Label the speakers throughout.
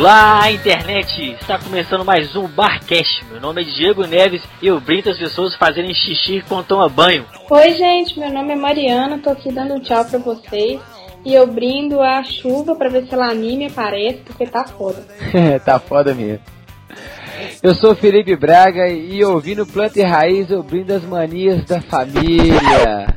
Speaker 1: Olá, internet! Está começando mais um Barcast. Meu nome é Diego Neves e eu brindo as pessoas fazerem xixi enquanto toma banho.
Speaker 2: Oi, gente, meu nome é Mariana, tô aqui dando um tchau pra vocês. E eu brindo a chuva pra ver se ela anime e aparece, porque tá foda.
Speaker 3: Tá foda mesmo. Eu sou o Felipe Braga e ouvindo Planta e Raiz eu brindo as manias da família.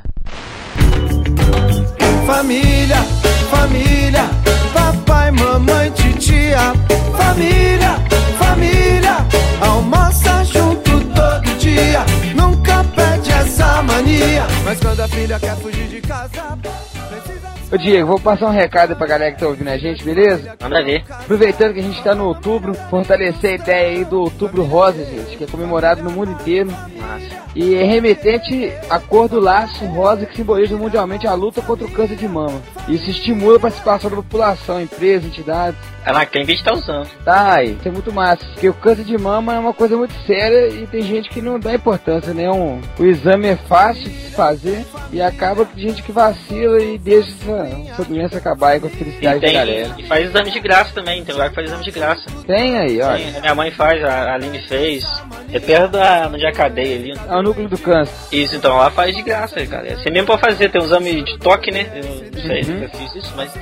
Speaker 4: Família, família, papai, mamãe, titia. Família, família, almoça junto todo dia. Nunca perde essa mania, mas quando a filha quer fugir de casa, precisa...
Speaker 3: Ô Diego, vou passar um recado pra galera que tá ouvindo a gente, beleza?
Speaker 1: Manda ver.
Speaker 3: Aproveitando que a gente tá no outubro, fortalecer a ideia aí do Outubro Rosa, gente, que é comemorado no mundo inteiro.
Speaker 1: Massa.
Speaker 3: E é remetente à cor do laço rosa que simboliza mundialmente a luta contra o câncer de mama. Isso estimula a participação da população, empresas, entidades.
Speaker 1: Ela tem gente que tá usando.
Speaker 3: Tá, aí, isso é muito massa. Porque o câncer de mama é uma coisa muito séria e tem gente que não dá importância, né? O exame é fácil de se fazer e acaba com gente que vacila e deixa essa doença acabar aí com a felicidade da galera.
Speaker 1: E faz exame de graça também, tem lugar que faz exame de graça.
Speaker 3: Tem aí, olha.
Speaker 1: Tem, a minha mãe faz, a Aline fez. É perto da Jacadeia ali.
Speaker 3: É o núcleo do câncer.
Speaker 1: Isso, então lá faz de graça, galera. Você mesmo pode fazer, tem um exame de toque, né? Eu não sei se eu fiz isso, mas...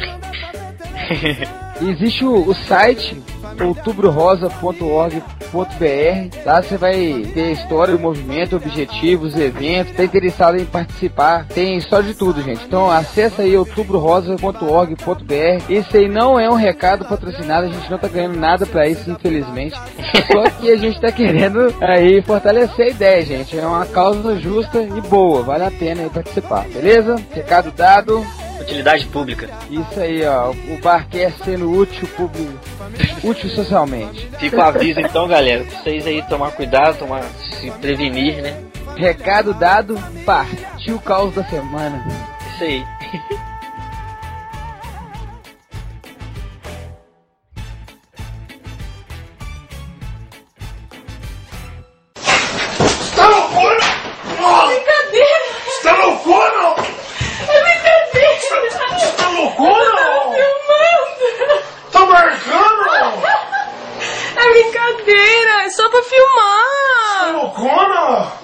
Speaker 3: Existe o site outubrorosa.org.br. Lá você vai ter a história do movimento, objetivos, eventos. Tá interessado em participar, tem história de tudo, gente. Então acessa aí outubrorosa.org.br. Esse aí não é um recado patrocinado, a gente não tá ganhando nada pra isso, infelizmente. Só que a gente tá querendo aí fortalecer a ideia, gente. É uma causa justa e boa, vale a pena aí participar, beleza? Recado dado.
Speaker 1: Utilidade pública.
Speaker 3: Isso aí, ó. O Barcast sendo útil público, útil socialmente.
Speaker 1: Fica o aviso então, galera. Vocês aí tomar cuidado, se prevenir, né?
Speaker 3: Recado dado, partiu o caos da semana.
Speaker 1: Isso aí.
Speaker 5: Está loucura?
Speaker 2: Brincadeira!
Speaker 5: Está loucura?
Speaker 2: É brincadeira!
Speaker 5: Está loucura?
Speaker 2: Filmando!
Speaker 5: Tá marcando?
Speaker 2: É brincadeira! É só pra
Speaker 5: Está
Speaker 2: filmar!
Speaker 5: loucura?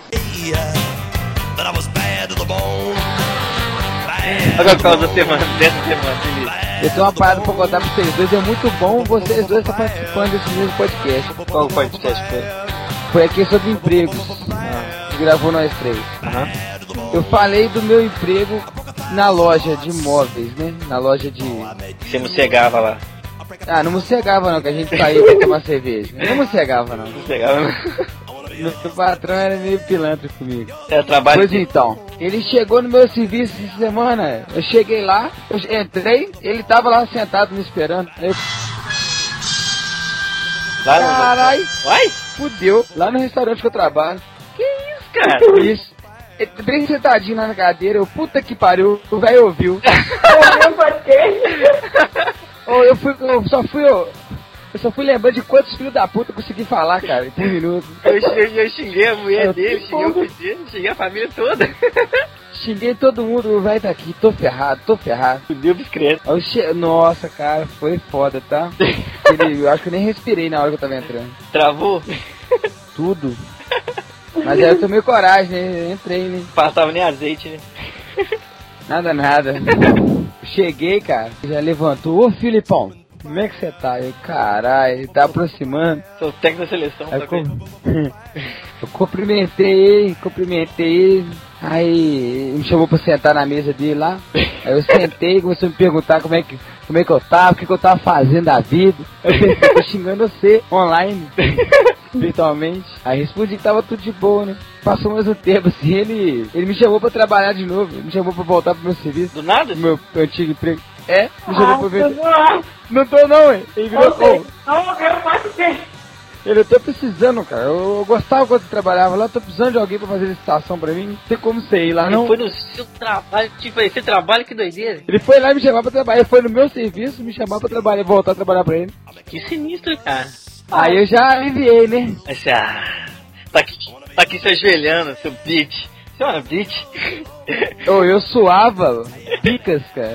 Speaker 1: Olha o caos da semana, dessa semana, Felipe.
Speaker 3: Eu tenho uma parada pra contar pra vocês dois. É muito bom vocês dois estar participando desse mesmo podcast.
Speaker 1: Qual o podcast foi?
Speaker 3: Foi aqui sobre empregos. Que gravou nós três. Eu falei do meu emprego na loja de móveis, né? Na loja de...
Speaker 1: Você mossegava lá.
Speaker 3: Ah, não mossegava não, que a gente saía pra tomar cerveja. Eu não mossegava não.
Speaker 1: Mossegava, não.
Speaker 3: Meu patrão era meio pilantra comigo.
Speaker 1: É trabalho.
Speaker 3: Pois então, ele chegou no meu serviço essa semana. Eu cheguei lá, eu entrei, ele tava lá sentado me esperando. Aí eu... Carai,
Speaker 1: Uai?
Speaker 3: fudeu. Lá no restaurante que eu trabalho.
Speaker 1: Que isso, cara?
Speaker 3: Isso. Ele bem sentadinho lá na cadeira, eu, puta que pariu, o velho ouviu. Eu só fui lembrando de quantos filhos da puta eu consegui falar, cara, em 3 minutos.
Speaker 1: Eu xinguei a mulher dele, xinguei o filho, xinguei a família toda.
Speaker 3: Xinguei todo mundo, o velho tá aqui, tô ferrado.
Speaker 1: Fudeu discreto.
Speaker 3: Nossa, cara, foi foda, tá? Eu acho que eu nem respirei na hora que eu tava entrando.
Speaker 1: Travou?
Speaker 3: Tudo. Mas aí eu tomei coragem, né? Eu entrei, né?
Speaker 1: Passava nem azeite, né?
Speaker 3: Nada. Cheguei, cara, já levantou. Ô, Filipão, como é que você tá? Eu, caralho, tá aproximando.
Speaker 1: Sou técnico da seleção,
Speaker 3: Aí
Speaker 1: tá vendo?
Speaker 3: eu cumprimentei ele. Aí ele me chamou pra sentar na mesa dele lá. Aí eu sentei e começou a me perguntar como é que eu tava, o que eu tava fazendo da vida. Eu pensei, tô xingando você online, virtualmente. Aí respondi que tava tudo de boa, né? Passou mais um tempo assim, ele me chamou pra trabalhar de novo, me chamou pra voltar pro meu serviço.
Speaker 1: Do nada?
Speaker 3: Do meu antigo emprego. Me chamou pra ver. Não tô não, hein? Ele virou,
Speaker 2: Não, eu quero mais do que...
Speaker 3: eu tô precisando, cara. Eu gostava quando eu trabalhava lá, tô precisando de alguém pra fazer licitação pra mim. Não tem como você ir lá, não.
Speaker 1: Ele foi no seu trabalho, tipo, esse trabalho, que doideira.
Speaker 3: Ele foi lá me chamar pra trabalhar. Ele foi no meu serviço me chamar pra trabalhar, voltar a trabalhar pra ele.
Speaker 1: Que sinistro, cara.
Speaker 3: Aí eu já aliviei, né?
Speaker 1: Assim, tá aqui se ajoelhando, seu bitch. Você é uma bitch?
Speaker 3: Eu suava picas, cara.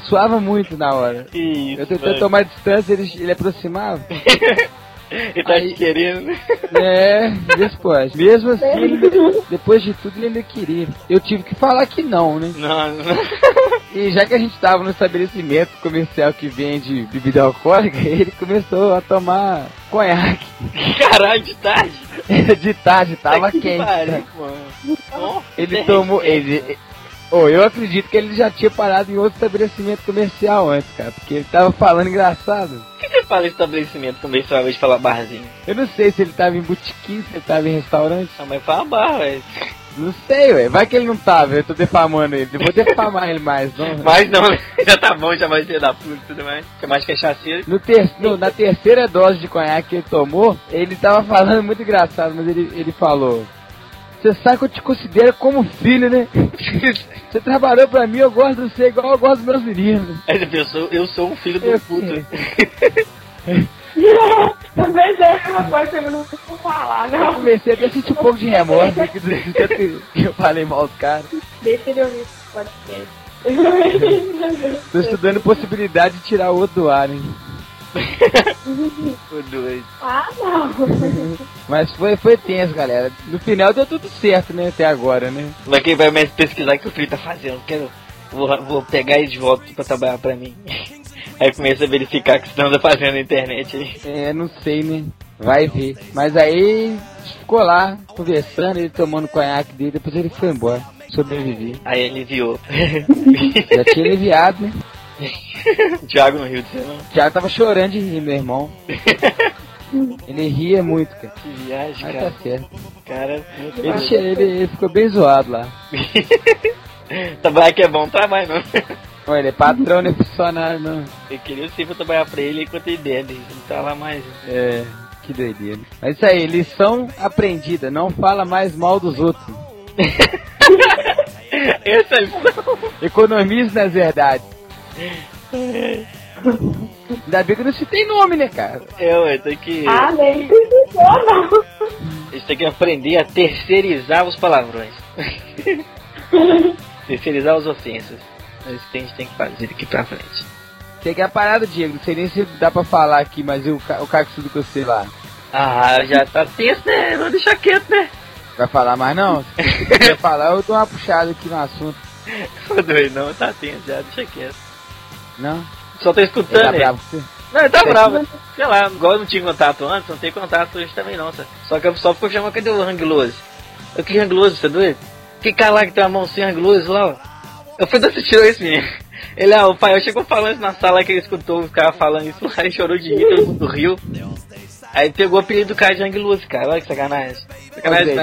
Speaker 3: suava muito na hora.
Speaker 1: Isso,
Speaker 3: eu tentei tomar distância, ele aproximava.
Speaker 1: Ele tá te querendo, né?
Speaker 3: Depois. Mesmo assim, depois de tudo, ele ainda queria. Eu tive que falar que não, né?
Speaker 1: Não.
Speaker 3: E já que a gente tava no estabelecimento comercial que vende bebida alcoólica, ele começou a tomar conhaque.
Speaker 1: Caralho, de tarde?
Speaker 3: De tarde, tava quente.
Speaker 1: Pariu, mano.
Speaker 3: Ele tomou... eu acredito que ele já tinha parado em outro estabelecimento comercial antes, cara, porque ele tava falando engraçado.
Speaker 1: Por que você fala estabelecimento comercial ao invés de falar barzinho?
Speaker 3: Eu não sei se ele tava em botequim, se ele tava em restaurante.
Speaker 1: Não, mas fala bar, velho.
Speaker 3: Não sei, ué. Vai que ele não tava, eu tô defamando ele. Eu vou defamar ele mais, não.
Speaker 1: Mas não, já tá bom, já vai ser da puta e tudo mais. Que mais cachaceiro.
Speaker 3: Na terceira dose de conhaque que ele tomou, ele tava falando muito engraçado, mas ele falou: você sabe que eu te considero como filho, né? Você trabalhou pra mim, eu gosto de você igual eu gosto dos meus meninos.
Speaker 1: Aí você pensou, eu sou um filho do puto.
Speaker 2: Talvez é uma coisa que eu não vou falar, não.
Speaker 3: Eu comecei até a sentir um pouco de remorso que eu falei mal do cara.
Speaker 2: Deixa ele ouvir esse podcast.
Speaker 3: Tô estudando possibilidade de tirar o outro do ar, hein?
Speaker 1: O doido.
Speaker 2: Ah, não.
Speaker 3: Mas foi tenso, galera. No final deu tudo certo, né? Até agora, né?
Speaker 1: Mas quem vai mais pesquisar o que o filho tá fazendo? Vou pegar ele de volta pra trabalhar pra mim. Aí começa a verificar o que você anda fazendo na internet aí.
Speaker 3: Não sei, né? Vai ver. Mas aí ficou lá, conversando, ele tomando o conhaque dele, depois ele foi embora. Sobrevivi.
Speaker 1: Aí ele enviou.
Speaker 3: Já tinha aliviado, né?
Speaker 1: Thiago no Rio de Janeiro.
Speaker 3: O Thiago tava chorando de rir, meu irmão. Ele ria muito, cara.
Speaker 1: Que viagem,
Speaker 3: mas
Speaker 1: cara.
Speaker 3: Tá certo.
Speaker 1: Cara,
Speaker 3: ele ficou bem zoado lá.
Speaker 1: Trabalhar que é bom trabalho, não.
Speaker 3: Olha, ele é patrão, não é funcionário, não.
Speaker 1: Eu queria sempre trabalhar pra ele enquanto ele der, ele não tá lá mais.
Speaker 3: Que doideira. Mas isso aí, lição aprendida, não fala mais mal dos outros.
Speaker 1: Essa é a lição.
Speaker 3: Economize nas verdades. Ainda bem que não se tem nome, né, cara?
Speaker 1: Tem que...
Speaker 2: nem precisou, não.
Speaker 1: A gente tem que aprender a terceirizar os palavrões. Terceirizar as ofensas. É isso que a gente tem que fazer daqui pra frente.
Speaker 3: Tem que a parada, Diego. Não sei nem se dá pra falar aqui, mas o caxudo que você lá.
Speaker 1: Ah, já tá tenso, né? Vou deixar quieto, né?
Speaker 3: Vai falar mais não? Se quiser falar, eu dou uma puxada aqui no assunto.
Speaker 1: Tô doido, não. Tá tenso já. Deixa quieto.
Speaker 3: Não?
Speaker 1: Só tô escutando,
Speaker 3: ele. Tá bravo com você?
Speaker 1: Não, ele tá bravo. Sei lá, igual eu não tinha contato antes, não tem contato hoje também não, sabe? Só que o pessoal ficou chamando, cadê o Hang Loose? Que Hang Loose, você é doido? Que cara lá que tem uma mão sem Hang Loose lá, ó? Eu fui dar, você tirou esse menino. Ele, o pai, eu chegou falando isso na sala que ele escutou os caras falando isso lá, ele chorou de rir, todo mundo riu. Aí pegou o apelido do cara de Hang Loose, cara, olha que sacanagem. Sacanagem,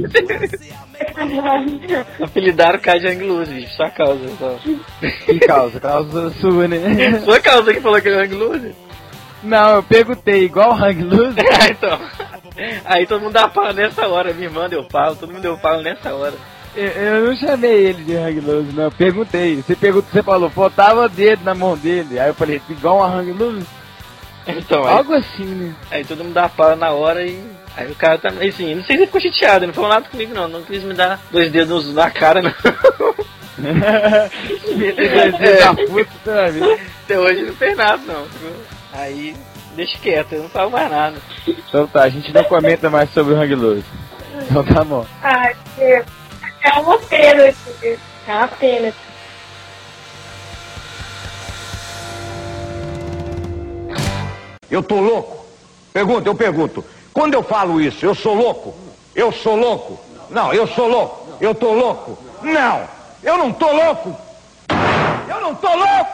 Speaker 1: apelidaram o cara de Hang Loose, bicho, sua causa, só.
Speaker 3: Que causa? Causa sua, né?
Speaker 1: Sua causa que falou que era Hang Loose?
Speaker 3: Não, eu perguntei, igual Hang Loose?
Speaker 1: Então. Aí todo mundo dá pau nessa hora, minha irmã deu pau, todo mundo deu pau nessa hora.
Speaker 3: Eu não chamei ele de Hang Loose, não, eu perguntei. Você falou, faltava dedo na mão dele. Aí eu falei, igual uma Hang Loose?
Speaker 1: Então,
Speaker 3: algo assim, né?
Speaker 1: Aí todo mundo dá pau na hora e... Aí o cara tá, assim, não sei se ele ficou chateado, ele não falou nada comigo não quis me dar 2 dedos na cara não. Até hoje não fez nada não. Aí, deixa quieto, eu não falo mais nada.
Speaker 3: Então tá, a gente não comenta mais sobre o Hang Loose. Então tá bom.
Speaker 2: Ai, é uma pena isso. É uma pena.
Speaker 6: Eu tô louco? Eu pergunto. Quando eu falo isso, eu sou louco? Eu sou louco? Não, eu sou louco. Eu tô louco? Não, eu não tô louco. Eu não tô louco.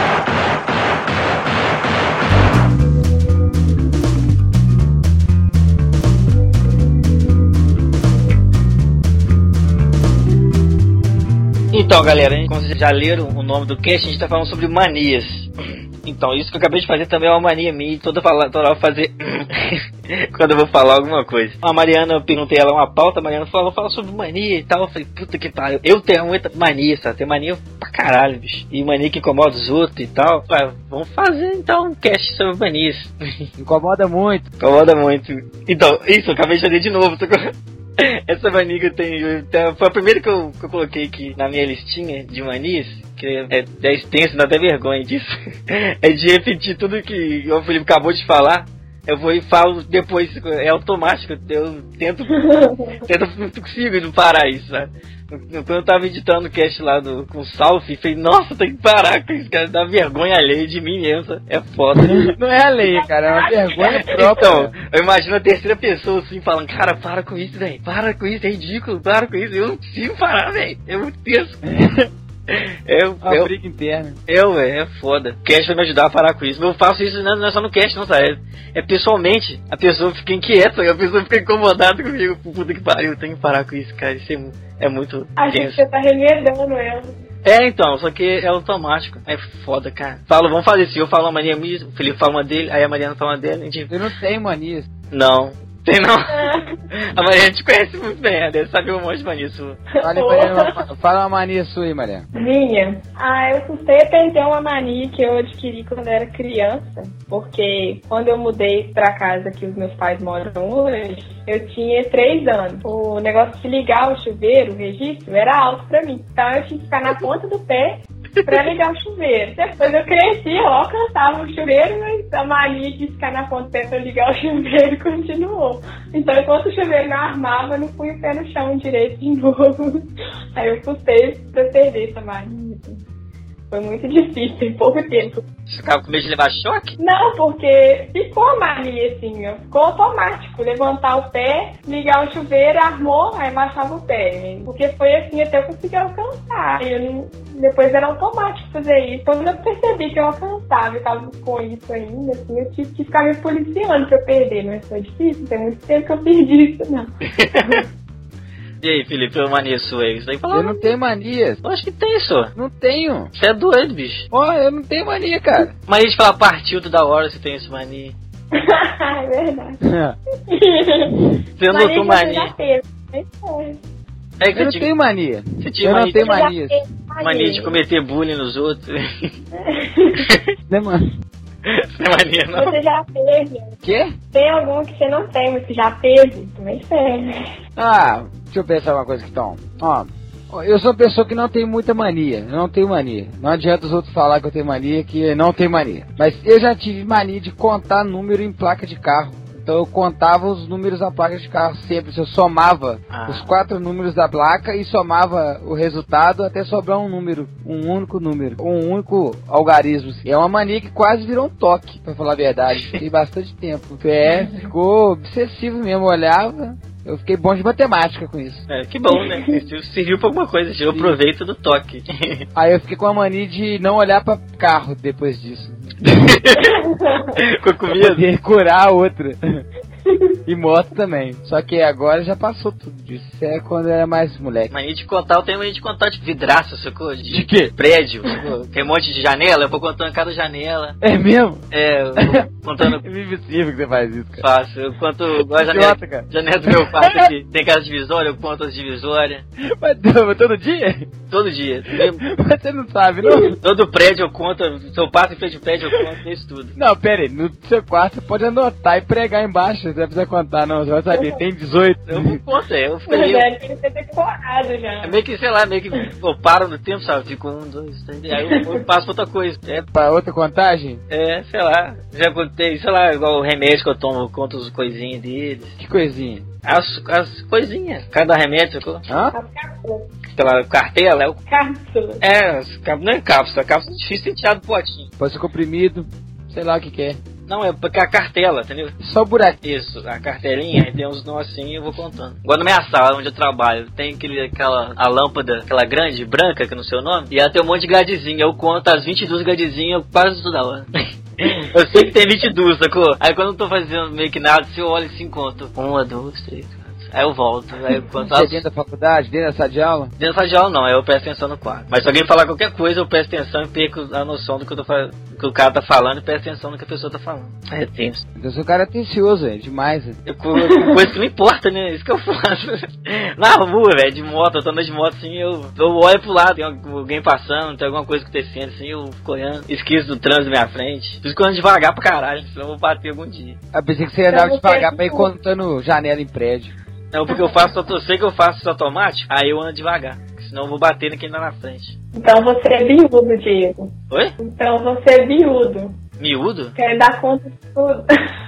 Speaker 1: Então, galera, como vocês já leram o nome do cast, a gente tá falando sobre manias. Então, isso que eu acabei de fazer também é uma mania minha, toda hora eu vou fazer quando eu vou falar alguma coisa. A Mariana, eu perguntei ela uma pauta, a Mariana falou, fala sobre mania e tal. Eu falei, puta que pariu, eu tenho muita mania, sabe? Tenho mania pra caralho, bicho. E mania que incomoda os outros e tal. Falei, vamos fazer então um cast sobre manias.
Speaker 3: Incomoda muito.
Speaker 1: Incomoda muito. Então, isso, eu acabei de fazer de novo. Essa mania que eu tenho foi a primeira que eu coloquei aqui na minha listinha de manias, que é extenso, dá até vergonha disso. É de repetir tudo que o Felipe acabou de falar. Eu vou e falo depois, é automático, eu tento não consigo não parar isso, sabe? Quando eu tava editando o cast lá com o Salf, falei, nossa, tem que parar com isso, cara, dá vergonha alheia de mim mesmo, é foda.
Speaker 3: Não é alheia, cara, é uma vergonha própria.
Speaker 1: Então, eu imagino a terceira pessoa assim, falando, cara, para com isso, velho, para com isso, é ridículo, para com isso, eu não consigo parar, velho, é muito tenso.
Speaker 3: Uma briga interna.
Speaker 1: É foda. O cast vai me ajudar a parar com isso. Mas eu faço isso não é só no cast, não, sabe? É pessoalmente. A pessoa fica inquieta, a pessoa fica incomodada comigo. Puta que pariu, eu tenho que parar com isso, cara. Isso é muito
Speaker 2: acho
Speaker 1: tenso.
Speaker 2: Que você tá remedando ela.
Speaker 1: Então, só que é automático. É foda, cara. Vamos fazer assim, eu falo uma mania minha, o Felipe fala uma dele, aí a Mariana fala uma dele, a gente...
Speaker 3: Eu não tenho mania.
Speaker 1: Não. Tem não. A Mariana te conhece muito bem, ela deve saber um monte de mania sua.
Speaker 3: Fala uma mania sua aí, Mariana.
Speaker 2: Minha? Eu custei ter uma mania que eu adquiri quando eu era criança, porque quando eu mudei pra casa que os meus pais moram hoje, eu tinha 3 anos. O negócio de ligar o chuveiro, o registro, era alto pra mim. Então eu tinha que ficar na ponta do pé pra ligar o chuveiro. Depois eu cresci, eu alcançava o chuveiro, mas a mania de ficar na ponta do pé pra ligar o chuveiro continuou. Então enquanto o chuveiro não armava, eu não fui o pé no chão direito de novo. Aí eu custei pra perder essa mania. Foi muito difícil, em pouco tempo.
Speaker 1: Você ficava com medo de levar choque?
Speaker 2: Não, porque ficou a mania assim, ó. Ficou automático. Levantar o pé, ligar o chuveiro, armou, aí baixava o pé. Porque foi assim até eu conseguir alcançar. Depois era automático fazer isso. Quando eu percebi que eu alcançava e tava com isso ainda, assim, eu tive que ficar me policiando pra eu perder. Mas foi difícil, tem muito tempo que eu perdi isso, não.
Speaker 1: E aí, Felipe, uma mania sua aí? Você tem que falar?
Speaker 3: Eu não tenho mania.
Speaker 1: Eu acho que tem, só.
Speaker 3: Não tenho.
Speaker 1: Você é doido, bicho.
Speaker 3: Eu não tenho mania, cara.
Speaker 1: Mania de falar partiu toda hora, você tem essa mania.
Speaker 2: É verdade.
Speaker 1: Você não notou mania?
Speaker 3: Eu não tenho mania.
Speaker 1: Você tinha
Speaker 3: eu
Speaker 1: mania
Speaker 3: não tenho mania.
Speaker 1: Mania de cometer bullying nos outros.
Speaker 3: Não, mano.
Speaker 1: Não é mania, não.
Speaker 2: Você já teve.
Speaker 3: Quê?
Speaker 2: Tem algum que você não tem, mas que já teve. Também serve.
Speaker 3: Deixa eu pensar uma coisa aqui, então. Eu sou uma pessoa que não tem muita mania. Eu não tenho mania. Não adianta os outros falar que eu tenho mania, que eu não tenho mania. Mas eu já tive mania de contar número em placa de carro. Então eu contava os números da placa de carro sempre. Eu somava os 4 números da placa e somava o resultado até sobrar um número. Um único número. Um único algarismo. É uma mania que quase virou um toque, pra falar a verdade. Fiquei bastante tempo. Ficou obsessivo mesmo. Eu olhava... Eu fiquei bom de matemática com isso.
Speaker 1: Que bom, né? Serviu pra alguma coisa, tirou proveito do toque.
Speaker 3: Aí eu fiquei com a mania de não olhar pra carro depois disso.
Speaker 1: Ficou com medo?
Speaker 3: Poder curar a outra. E moto também. Só que agora já passou tudo disso. Isso é quando eu era mais moleque.
Speaker 1: Mania de contar, eu tenho mania de contar de vidraça, sacou?
Speaker 3: De quê?
Speaker 1: Prédio, sacou? Tem um monte de janela, eu vou contando cada janela.
Speaker 3: É mesmo?
Speaker 1: Eu vou contando...
Speaker 3: É impossível que você faz isso, cara.
Speaker 1: Faço, eu conto a janela do meu quarto aqui. Tem casa divisória, eu conto as divisórias.
Speaker 3: Mas todo dia?
Speaker 1: Todo dia.
Speaker 3: Mas você não sabe, não?
Speaker 1: Todo prédio eu conto, se eu passo em frente ao prédio eu conto isso tudo.
Speaker 3: Não, pera aí, no seu quarto você pode anotar e pregar embaixo, você não precisa contar não, você vai saber, tem 18.
Speaker 1: Eu não conto, eu fico
Speaker 2: ali.
Speaker 1: ali.
Speaker 2: Tem que ser decorado já.
Speaker 1: É meio que, sei lá, eu paro no tempo, sabe? Fico 1, 2, 3, aí eu passo pra outra coisa.
Speaker 3: Pra outra contagem?
Speaker 1: Sei lá. Já contei, sei lá, igual o remédio que eu tomo, eu conto as coisinhas deles.
Speaker 3: Que coisinha?
Speaker 1: As coisinhas. Cada remédio, sacou? Sei lá, cartela,
Speaker 2: Cápsula.
Speaker 1: Não é cápsula, cápsula é difícil de tirar do potinho.
Speaker 3: Pode ser comprimido, sei lá o que é.
Speaker 1: Não, é porque a cartela, entendeu?
Speaker 3: Só o buraquinho.
Speaker 1: Isso, a cartelinha, aí tem uns nó assim e eu vou contando. Agora na minha sala, onde eu trabalho, tem a lâmpada, aquela grande, branca, que eu não sei o nome, e ela tem um monte de gradezinho. Eu conto as 22 gradezinhas quase toda hora. Eu sei que tem 22, sacou? Aí quando eu tô fazendo meio que nada, se eu olho assim, conto 1, 2, 3, 4. Aí eu volto, aí eu conto
Speaker 3: Você é dentro da faculdade, dentro da sala de aula?
Speaker 1: Dentro da sala de aula não, aí eu presto atenção no quadro. Mas se alguém falar qualquer coisa, eu presto atenção e perco a noção do que que o cara tá falando e presto atenção no que a pessoa tá falando. É tenso.
Speaker 3: Eu sou um cara atencioso, demais.
Speaker 1: Coisa que não importa, né? Isso que eu faço. Na rua, velho, de moto, eu tô andando de moto assim, eu olho pro lado, tem alguém passando, tem alguma coisa acontecendo assim, eu fico olhando, esqueço do trânsito na minha frente. Por isso que eu ando devagar pra caralho, senão eu vou bater algum dia.
Speaker 3: Eu pensei que você andava devagar pra ir contando janela em prédio.
Speaker 1: Não, porque eu sei que eu faço isso automático, aí eu ando devagar. senão eu vou bater no quem tá na frente.
Speaker 2: Então você é biúdo, Diego.
Speaker 1: Oi?
Speaker 2: Então você é biúdo.
Speaker 1: Miúdo?
Speaker 2: Quer dar conta de tudo.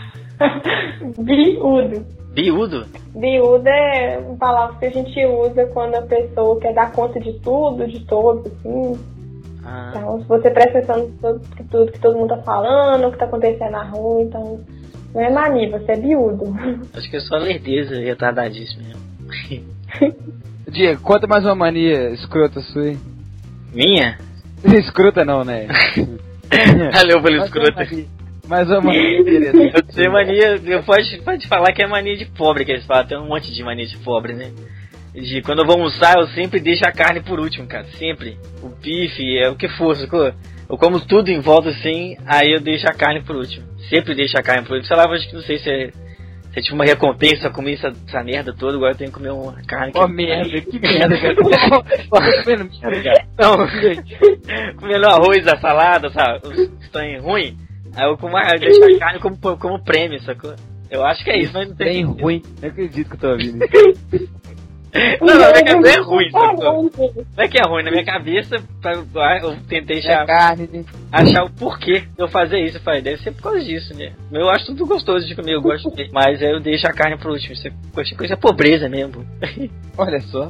Speaker 2: Biúdo.
Speaker 1: Biúdo?
Speaker 2: Biúdo é uma palavra que a gente usa quando a pessoa quer dar conta de tudo, de todos, assim. Então, se você presta atenção em tudo que todo mundo tá falando, o que tá acontecendo na rua, então não é mania, você é biúdo.
Speaker 1: Acho que é só lerdeza retardadíssimo mesmo.
Speaker 3: Diego, conta mais uma mania escrota sua aí.
Speaker 1: Minha?
Speaker 3: Escrota não, né?
Speaker 1: Valeu pelo escroto.
Speaker 3: Mais uma mania interessante.
Speaker 1: Eu tenho mania, pode falar que é mania de pobre que eles falam, tem um monte de mania de pobre, né? Quando eu vou almoçar, eu sempre deixo a carne por último, cara, sempre. O bife, o que for, sacou? Eu como tudo em volta assim, aí eu deixo a carne por último. Sempre deixo a carne por último. Sei lá, acho que não sei se é tipo uma recompensa, eu comi essa merda toda, agora eu tenho que comer uma carne.
Speaker 3: Merda, que merda, cara. Comendo merda, cara.
Speaker 1: Não, comendo arroz, a salada, sabe? Os trem ruim. Aí eu deixo a carne como prêmio, sacou? Eu acho que é isso, mas não tem.
Speaker 3: Bem ruim, não acredito que eu tô ouvindo isso.
Speaker 1: Não, na minha cabeça é ruim, sacou? Não é que é ruim, na minha cabeça eu tentei achar o porquê de eu fazer isso. Eu falei, deve ser por causa disso, né? Eu acho tudo gostoso de comer, eu gosto de comer. Mas aí eu deixo a carne por último. Isso é pobreza mesmo.
Speaker 3: Olha só.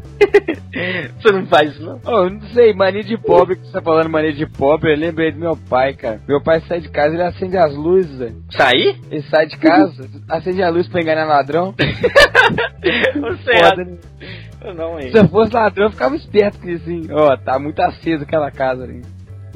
Speaker 1: Você não faz isso, não?
Speaker 3: Eu não sei, mania de pobre, que você tá falando mania de pobre, eu lembrei do meu pai, cara. Meu pai sai de casa, ele acende as luzes, velho.
Speaker 1: Sair?
Speaker 3: Ele sai de casa, acende a luz pra enganar ladrão.
Speaker 1: Você
Speaker 3: Foda, né?
Speaker 1: Eu não, hein?
Speaker 3: Se eu fosse ladrão, eu ficava esperto com isso, assim. Ó, tá muito aceso aquela casa ali.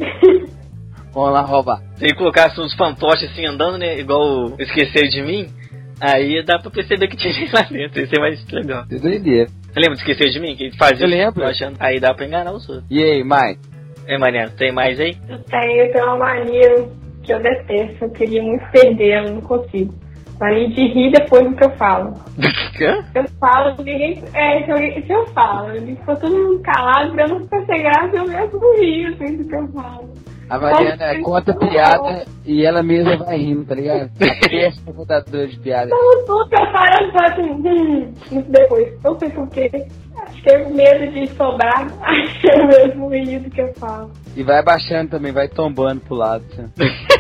Speaker 3: Vamos lá roubar.
Speaker 1: Se ele colocasse uns fantoches assim andando, né? Igual Esqueceram de Mim, aí dá pra perceber que tinha gente lá dentro. Isso é mais legal.
Speaker 3: Que doideira.
Speaker 1: Você lembra de Esquecer de Mim? Que ele fazia?
Speaker 3: Eu lembro.
Speaker 1: Aí dá pra enganar os outros.
Speaker 3: E aí, Mike?
Speaker 1: Mariana, tem mais aí?
Speaker 2: Eu tenho uma mania que eu detesto. Eu queria muito perder, eu não consigo. Mania de rir depois do que eu falo. Eu falo, ninguém. Se eu falo, ficou todo mundo calado, pra eu não ficar sem graça, eu mesmo rio assim do que eu falo.
Speaker 3: A Mariana conta piada e ela mesma vai rindo, tá ligado? A péssima contadora de piada.
Speaker 2: Então, tudo que eu falo, eu falo assim, isso depois. Não sei porquê. Acho que é medo de sobrar. Acho que eu mesmo rio do que eu falo.
Speaker 3: E vai baixando também, vai tombando pro lado. Assim.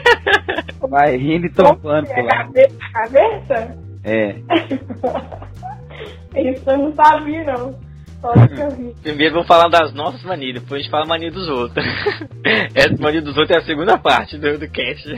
Speaker 3: Vai rindo e tombando pro lado.
Speaker 2: Cabeça?
Speaker 3: É.
Speaker 2: Isso eu não sabia, não. Só que eu ri.
Speaker 1: Primeiro vamos falar das nossas manias, depois a gente fala a mania dos outros. Essa mania dos outros é a segunda parte do cast.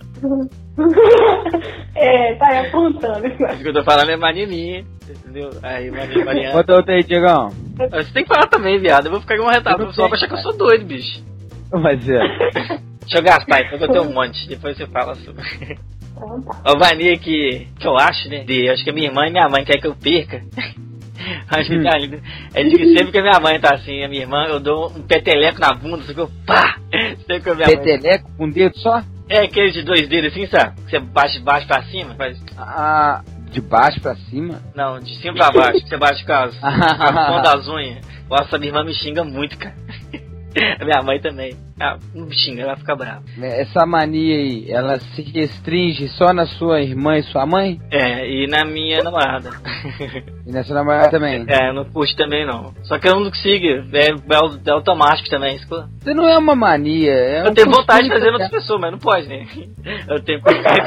Speaker 2: Tá aí apontando.
Speaker 1: Isso que eu tô falando é mania minha, entendeu? Aí, Mariana.
Speaker 3: Bota outra aí, Diegão.
Speaker 1: Você tem que falar também, viado. Eu vou ficar igual um retardado, o pessoal vai achar que eu sou doido, bicho.
Speaker 3: Mas é.
Speaker 1: Deixa eu gastar, então que eu tenho um monte. Depois você fala sobre. A mania que eu acho, né? Acho que a minha irmã e minha mãe querem que eu perca. Acho que é de que sempre que a minha mãe tá assim, a minha irmã, eu dou um peteleco na bunda, assim que eu pá! Sempre que a minha
Speaker 3: peteleco com um dedo só?
Speaker 1: É aquele de 2 dedos assim, sabe? Você bate de baixo pra cima, faz.
Speaker 3: De baixo pra cima?
Speaker 1: Não, de cima pra baixo, você bate com as pontas das unhas. Nossa, minha irmã me xinga muito, cara. A minha mãe também. Não me xinga, ela fica brava.
Speaker 3: Essa mania aí, ela se restringe só na sua irmã e sua mãe?
Speaker 1: É, e na minha namorada.
Speaker 3: E na sua namorada também?
Speaker 1: Eu não curto também não. Só que eu não consigo, é automático também.
Speaker 3: Você não é uma mania,
Speaker 1: eu tenho vontade de fazer em outras pessoas, mas não pode, né? Eu tenho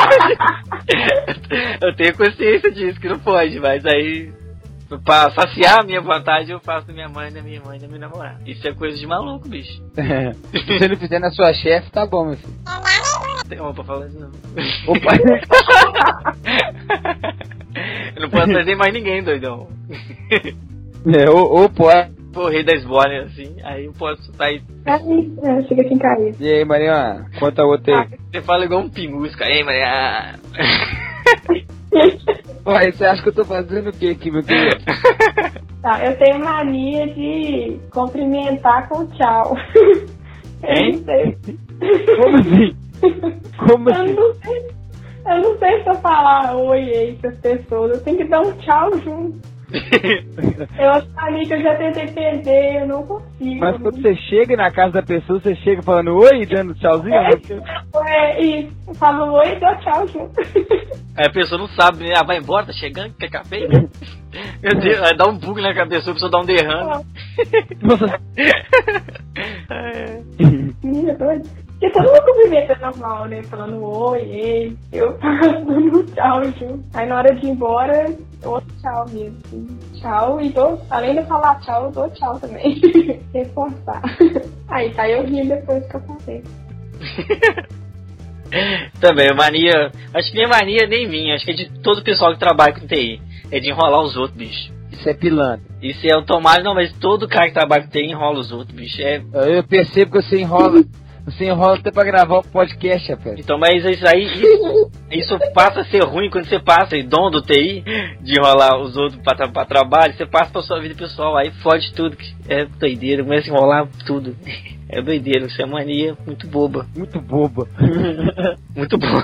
Speaker 1: consciência disso, que não pode, mas aí... Pra saciar a minha vontade, eu faço da minha mãe, da minha irmã e da minha namorada. Isso é coisa de maluco, bicho.
Speaker 3: Se você não fizer na sua chefe, tá bom, meu filho.
Speaker 1: Tem uma pra falar isso, não.
Speaker 3: Opa.
Speaker 1: Eu não posso trazer mais ninguém, doidão.
Speaker 3: Ou pode.
Speaker 1: O rei da esbórnia, assim, aí eu posso estar aí.
Speaker 2: Chega aqui em cair.
Speaker 3: E aí, Mariana, conta outra aí.
Speaker 1: Você fala igual um pingus, cara. Ei, Mariana.
Speaker 3: Ué, você acha que eu tô fazendo o que aqui, meu querido?
Speaker 2: Tá, eu tenho mania de cumprimentar com tchau.
Speaker 1: Hein?
Speaker 2: Eu não sei.
Speaker 3: Como assim? Como assim?
Speaker 2: Eu não sei se eu falar oi aí pras pessoas. Eu tenho que dar um tchau junto. Eu acho que eu já tentei perder, eu não consigo.
Speaker 3: Mas quando você chega na casa da pessoa, você chega falando oi, dando tchauzinho?
Speaker 2: Isso. Eu falo oi e dou tchau junto.
Speaker 1: Aí a pessoa não sabe, né? Ah, vai embora, tá chegando, quer café? Meu Deus, aí dá um bug na cabeça, a pessoa dá um derrame.
Speaker 3: Nossa.
Speaker 2: Menina, doido. Porque todo mundo cumprimenta normal, né? Falando oi, ei. Eu faço dando tchau junto. Aí na hora de ir embora, eu outro tchau mesmo. Assim. Tchau e dou, além de falar tchau, eu dou tchau também. Reforçar. Aí tá eu rindo depois que eu passei.
Speaker 1: Também, mania. Acho que minha mania nem minha, acho que é de todo o pessoal que trabalha com TI. É de enrolar os outros, bicho.
Speaker 3: Isso é pilantra.
Speaker 1: Isso é automático, não, mas todo cara que trabalha com TI enrola os outros, bicho.
Speaker 3: Eu percebo que você enrola. Você enrola até pra gravar o podcast, rapaz.
Speaker 1: Então, mas isso aí, isso passa a ser ruim quando você passa, dom do TI, de enrolar os outros pra trabalho, você passa pra sua vida pessoal, aí fode tudo, é doideira, começa a enrolar tudo. É doideira, isso é mania muito boba.
Speaker 3: Muito boba.
Speaker 1: Muito boba.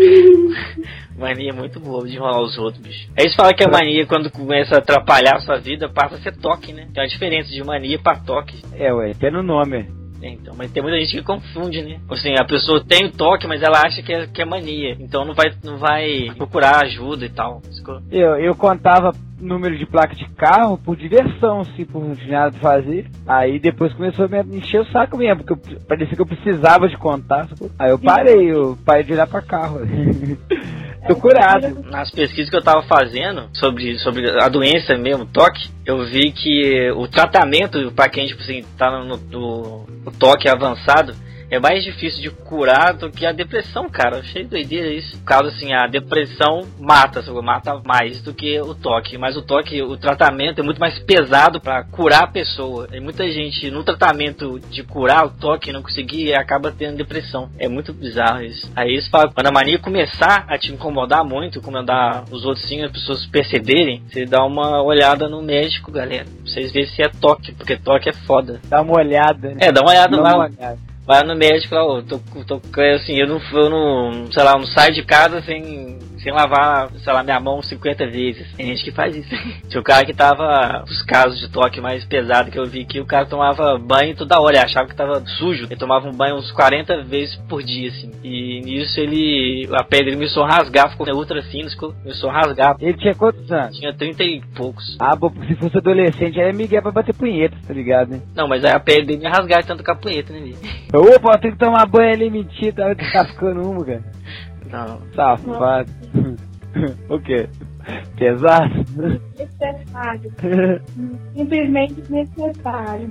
Speaker 1: Mania muito boba de enrolar os outros, bicho. Aí eles falam que a mania, quando começa a atrapalhar a sua vida, passa a ser toque, né? Tem uma diferença de mania pra toque.
Speaker 3: Ué, até no nome.
Speaker 1: Então, mas tem muita gente que confunde, né? Assim, a pessoa tem o toque, mas ela acha que é mania. Então não vai procurar ajuda e tal.
Speaker 3: Eu contava número de placa de carro por diversão, assim, por não tinha nada de fazer. Aí depois começou a me encher o saco mesmo, porque parecia que eu precisava de contar. Aí eu parei de olhar pra carro. Tô curado.
Speaker 1: Nas pesquisas que eu tava fazendo sobre a doença mesmo, toque, eu vi que o tratamento pra quem, tipo assim, tá no toque avançado, é mais difícil de curar do que a depressão, cara. Eu achei doideira isso. Por causa, assim, a depressão mata mais do que o toque. Mas o toque, o tratamento é muito mais pesado pra curar a pessoa. E muita gente, no tratamento de curar o toque, não conseguir, acaba tendo depressão. É muito bizarro isso. Aí eles falam, quando a mania começar a te incomodar muito, incomodar os outros sim, as pessoas perceberem, você dá uma olhada no médico, galera. Pra vocês verem se é toque, porque toque é foda.
Speaker 3: Dá uma olhada, né?
Speaker 1: Dá uma olhada lá. Vai no médico lá, assim, eu não, sei lá, eu não saio de casa sem lavar, sei lá, minha mão 50 vezes. Tem gente que faz isso. Tinha o cara que tava, os casos de toque mais pesado que eu vi, que o cara tomava banho toda hora, ele achava que tava sujo. Ele tomava um banho uns 40 vezes por dia, assim. E nisso a pele dele começou a rasgar, ficou ultra fino, começou a rasgar.
Speaker 3: Ele tinha quantos anos?
Speaker 1: Tinha 30 e poucos.
Speaker 3: Ah, bom, porque se fosse adolescente, era Miguel pra bater punheta, tá ligado, né?
Speaker 1: Não, mas aí a pele dele ia rasgar de tanto com a punheta, né, Miguel?
Speaker 3: Opa, tem que tomar banho ali, mentira, tava descascando uma, cara.
Speaker 1: Não.
Speaker 3: Safado. O quê? Pesado?
Speaker 2: Necessário. Simplesmente necessário.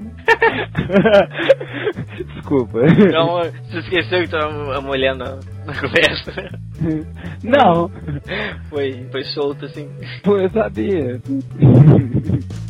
Speaker 3: Desculpa.
Speaker 1: Então, você esqueceu que tava a mulher na conversa?
Speaker 3: Não.
Speaker 1: Foi solto assim.
Speaker 3: Pô, eu sabia.